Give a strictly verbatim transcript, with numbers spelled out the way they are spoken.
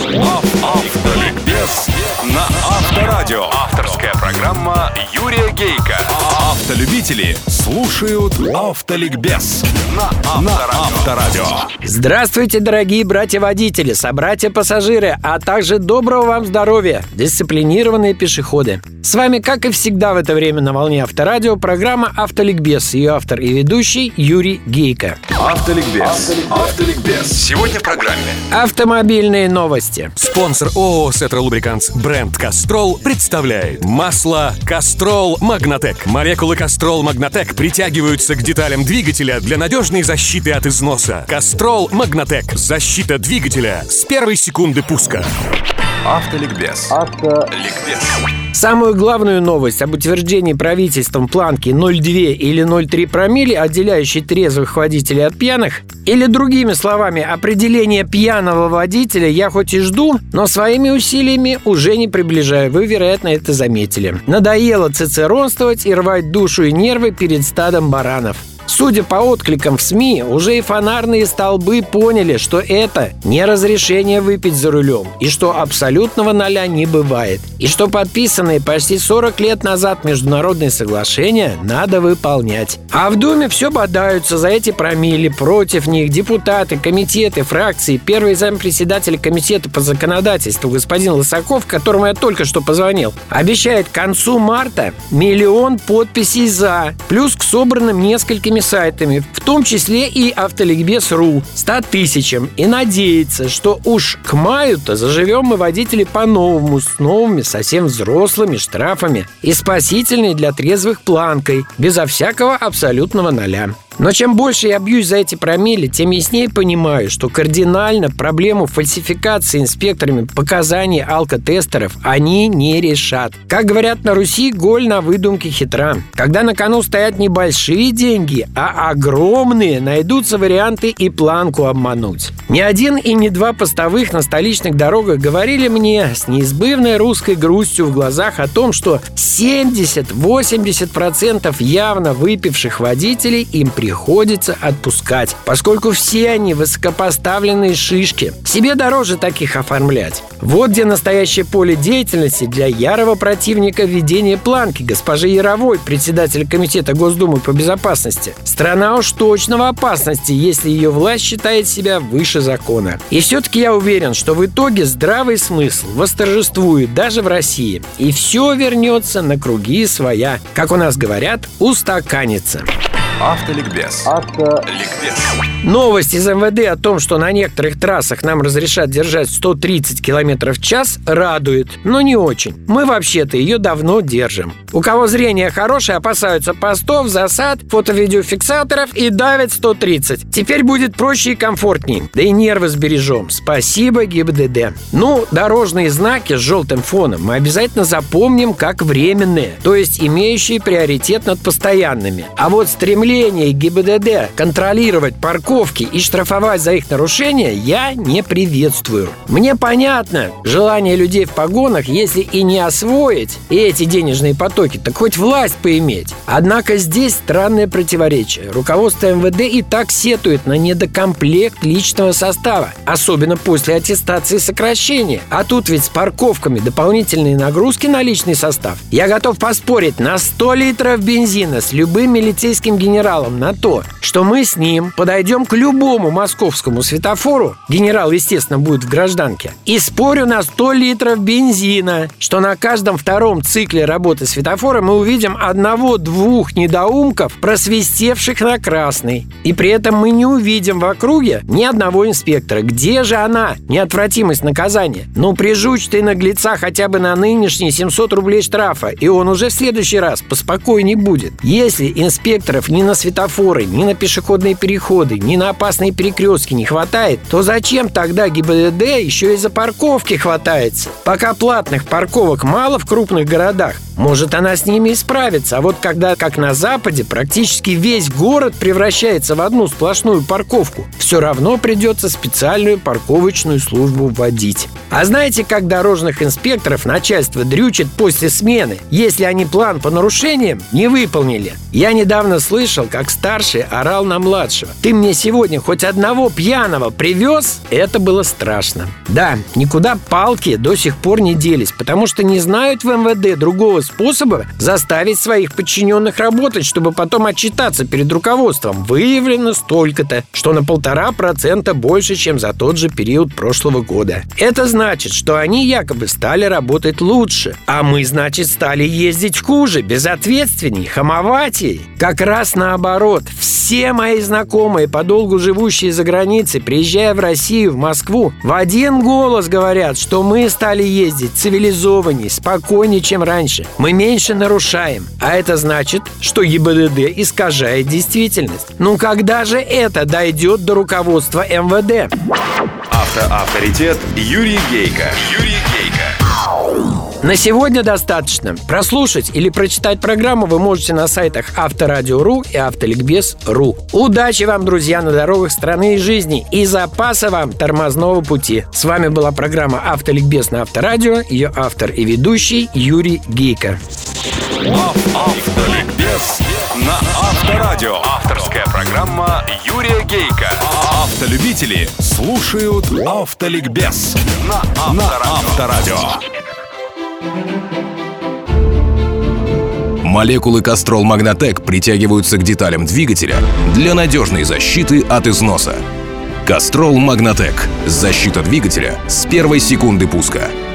Автоликбез на Авторадио. Авторская программа Юрия Гейка. Автолюбители слушают Автоликбез на Авторадио. Здравствуйте, дорогие братья-водители, собратья-пассажиры, а также доброго вам здоровья, дисциплинированные пешеходы. С вами, как и всегда в это время на волне Авторадио, программа «Автоликбез». Ее автор и ведущий Юрий Гейка. Автоликбез. Автоликбез. Сегодня в программе Автомобильные новости. Спонсор ООО «Сетролубрикантс» бренд «Кастрол» представляет масло «Кастрол Магнатек». Молекулы «Кастрол Магнатек» притягиваются к деталям двигателя для надежной защиты от износа. «Кастрол Магнатек» – защита двигателя с первой секунды пуска. Автоликбез. Автоликбез. Самую главную новость об утверждении правительством планки ноль целых две десятых или ноль целых три промилле, отделяющей трезвых водителей от пьяных, или, другими словами, определение пьяного водителя я хоть и жду, но своими усилиями уже не приближаю. Вы, вероятно, это заметили. Надоело цицеронствовать и рвать душу и нервы перед стадом баранов. Судя по откликам в СМИ, уже и фонарные столбы поняли, что это не разрешение выпить за рулем, и что абсолютного ноля не бывает, и что подписанные почти сорок лет назад международные соглашения надо выполнять. А в Думе все бодаются за эти промилле, против них депутаты, комитеты, фракции. Первый зампредседателя комитета по законодательству господин Лысаков, которому я только что позвонил, обещает к концу марта миллион подписей «за», плюс к собранным несколькими сайтами, в том числе и Автоликбез точка ру, ста тысячам, и надеется, что уж к маю-то заживем мы, водители, по-новому, с новыми, совсем взрослыми штрафами и спасительной для трезвых планкой, безо всякого абсолютного ноля. Но чем больше я бьюсь за эти промилле, тем яснее понимаю, что кардинально проблему фальсификации инспекторами показаний алкотестеров они не решат. Как говорят на Руси, голь на выдумке хитра. Когда на кону стоят небольшие деньги, а огромные, найдутся варианты и планку обмануть. Ни один и ни два постовых на столичных дорогах говорили мне с неизбывной русской грустью в глазах о том, что семьдесят-восемьдесят процентов явно выпивших водителей им приходится приходится отпускать, поскольку все они высокопоставленные шишки. Себе дороже таких оформлять. Вот где настоящее поле деятельности для ярого противника введения планки госпожи Яровой, председателя комитета Госдумы по безопасности. Страна уж точно в опасности, если ее власть считает себя выше закона. И все-таки я уверен, что в итоге здравый смысл восторжествует даже в России, и все вернется на круги своя. Как у нас говорят, устаканится. Автоликбез. Автоликбез. Новость из эм вэ дэ о том, что на некоторых трассах нам разрешат держать сто тридцать километров в час, радует, но не очень. Мы вообще-то ее давно держим. У кого зрение хорошее, опасаются постов, засад, фото-видеофиксаторов и давят сто тридцать. Теперь будет проще и комфортнее. Да и нервы сбережем. Спасибо гэ и бэ дэ дэ. Ну, дорожные знаки с желтым фоном мы обязательно запомним как временные, то есть имеющие приоритет над постоянными. А вот стремление гэ и бэ дэ дэ контролировать парковки и штрафовать за их нарушения я не приветствую. Мне понятно желание людей в погонах, если и не освоить и эти денежные потоки, так хоть власть поиметь. Однако здесь странное противоречие. Руководство эм вэ дэ и так сетует на недокомплект личного состава, особенно после аттестации и сокращения. А тут ведь с парковками дополнительные нагрузки на личный состав. Я готов поспорить на сто литров бензина с любым милицейским генералом на то, что мы с ним подойдем к любому московскому светофору, генерал, естественно, будет в гражданке, и спорю на сто литров бензина, что на каждом втором цикле работы светофора мы увидим одного-двух недоумков, просвистевших на красный. И при этом мы не увидим в округе ни одного инспектора. Где же она, неотвратимость наказания? Ну, прижучь ты наглеца хотя бы на нынешние семьсот рублей штрафа, и он уже в следующий раз поспокойней будет. Если инспекторов ни на светофоры, ни на пешеходные переходы, ни на опасные перекрестки не хватает, то зачем тогда гэ и бэ дэ дэ еще и за парковки хватается? Пока платных парковок мало в крупных городах, может, она с ними и справится. А вот когда, как на Западе, практически весь город превращается в одну сплошную парковку, все равно придется специальную парковочную службу вводить. А знаете, как дорожных инспекторов начальство дрючит после смены, если они план по нарушениям не выполнили? Я недавно слышал, как старший орал на младшего: «Ты мне сегодня хоть одного пьяного привез?» Это было страшно. Да, никуда палки до сих пор не делись, потому что не знают в эм вэ дэ другого способа заставить своих подчиненных работать, чтобы потом отчитаться перед руководством. Выявлено столько-то, что на полтора процента больше, чем за тот же период прошлого года. Это значит, что они якобы стали работать лучше, а мы, значит, стали ездить хуже, безответственней, хамоватей. Как раз наоборот. Все мои знакомые, подолгу живущие за границей, приезжая в Россию, в Москву, в один голос говорят, что мы стали ездить цивилизованней, спокойнее, чем раньше. Мы меньше нарушаем. А это значит, что е бэ дэ дэ искажает действительность. Ну когда же это дойдет до руководства эм вэ дэ? Автоавторитет Юрий Гейко. Юрий Гейко. На сегодня достаточно. Прослушать или прочитать программу вы можете на сайтах Авторадио точка ру и Автоликбез точка ру. Удачи вам, друзья, на дорогах страны и жизни, и запаса вам тормозного пути. С вами была программа «Автоликбез» на Авторадио, ее автор и ведущий Юрий Гейко. Автоликбез на Авторадио. Авторская программа Юрия Гейко. Автолюбители слушают Автоликбез на Авторадио. Молекулы Castrol Magnatec притягиваются к деталям двигателя для надежной защиты от износа. Castrol Magnatec. Защита двигателя с первой секунды пуска.